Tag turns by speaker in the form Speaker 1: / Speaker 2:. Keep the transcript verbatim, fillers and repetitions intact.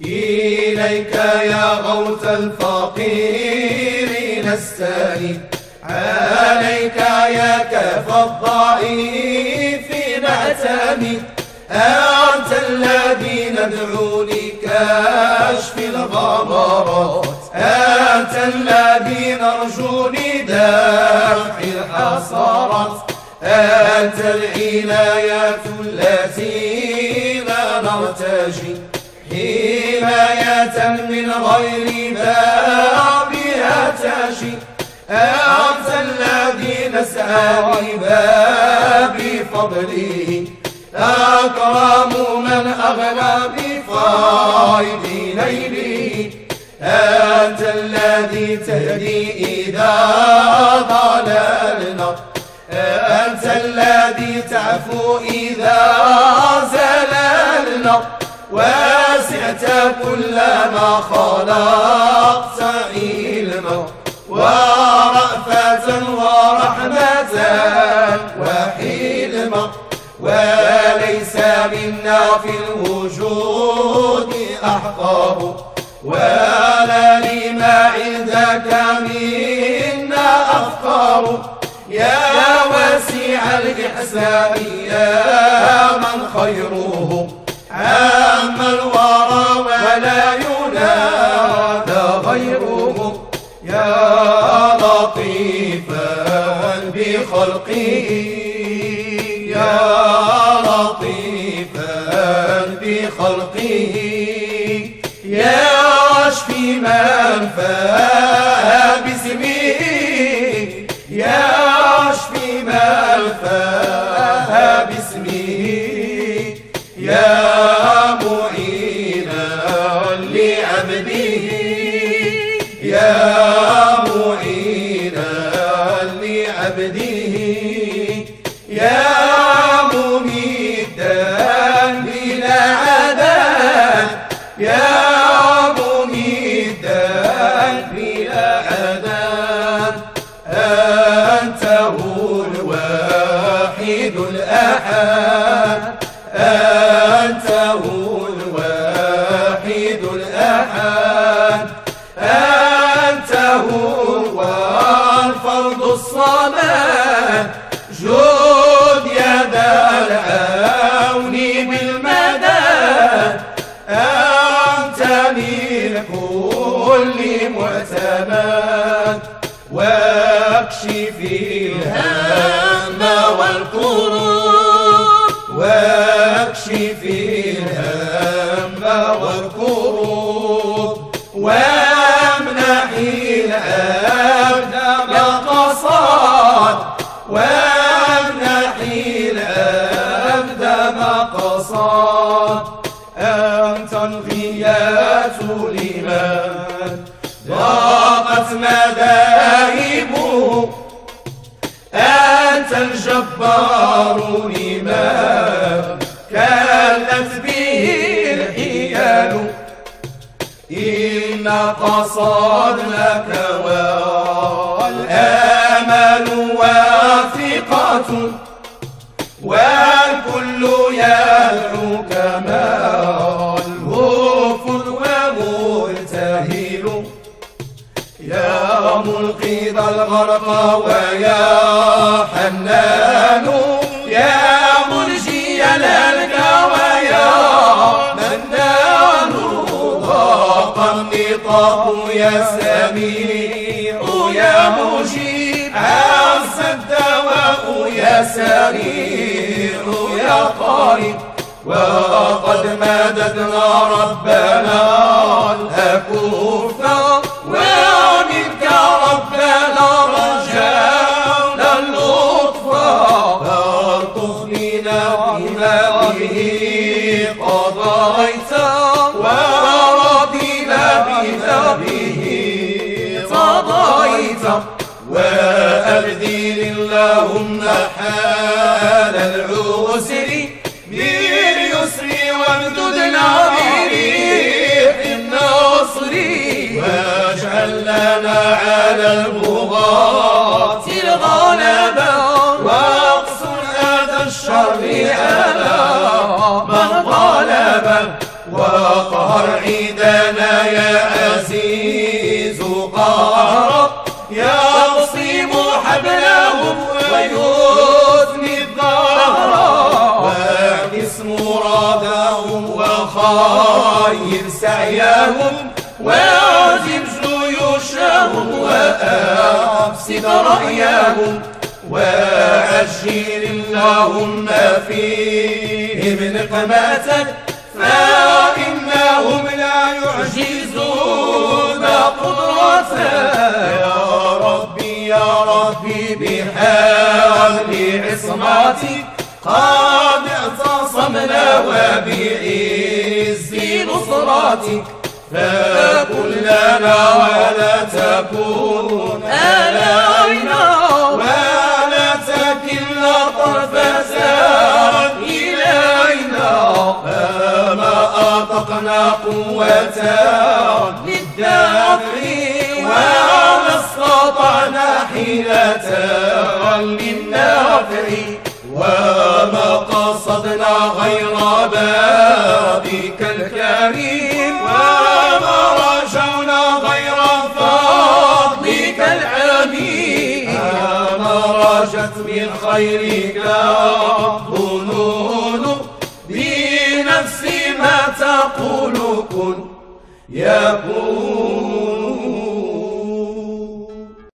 Speaker 1: إليك يا غوث الفقير نستند، عليك يا كاف الضعيف نعتمد، أنت الذي ندعو لكشف الغمرات، أنت الذي نرجو لدفع الحسرات، أنت العناية التي لا نرتجي حماية من غير بابها تجي، أنت الذي نسعى لباب فضله، أكرم من أغنى بفيض ليله، أنت الذي تهدي إذا ضللنا، أنت الذي تعفو إذا زللنا، وسعت كل ما خلقت علما ورأفة ورحمة وحلما، وليس منا في الوجود أحقر، ولا لما عندك منا أفقر، يا واسع الإحسان يا من خيره عام الورى ولا ينادى غيره، يا لطيفا بخلقه، يا لطيفا بخلقه، يا واشفي من فاه باسمه، يا واشفي من فاه باسمه، يا معينا لعبده، يا معينا لعبده، يا مميتا بلا عدد، يا مميتا بلا عدد، أنت هو الواحد الأحد، أنت هو الواحد الأحد، أنت هو الفرد الصمد، جود يد العون بالمدد، أنت للكل معتمد، واكشف الهم والكروب، واكشف الهم والكروب، وامنح العبد ما قصد، وامنح العبد ما قصد، أنت الغياث لمن ضاقت مذاهبه، أنت الجبار لمن كلت به الحيل، إن قصدناك والآمال واثقة، والكل يدعوك ما الهوف وملتهل، يا منقذ الغرق ويا حنان، يا منجي الهلك ويا منان، ضاق النطاق يا سميع يا مجيب، عز الدواء يا سريع يا قريب، وقد مددنا ربنا الأكف، ومنك ربنا رجعنا اللطف، فالطف بنا بما به قضيت، ورضينا بما به قضيت، وأبدل اللهم حال العسر باليسر، وامددنا بريح النصر، واجعل لنا على البغاة الغلبة، واقصر هذا الشر على من غلبه، واقهر عيد لنا يا عزيز قهرا يقصم حبلهم ويثني الظهر واعكس مرادهم وخير سعيهم واعزم جيوشهم وأفسد رأيهم وعجل اللهم فيهم نقمتك فإنهم لا يعجزون قدرتك يا ربي يا ربي بحبل عصمتك قد اعتصمنا وبعز نصرتك فكن لنا ولا تكون علينا ولا تكلنا طرفة إلينا فما أطقنا قوة للدافع وما استطعنا حيلة للنافع وما قصدنا غير بابك الكريم وما رجونا غير فضلك العميم ما رجت من خيرك ظنون بنفسي ما تقول كن يكون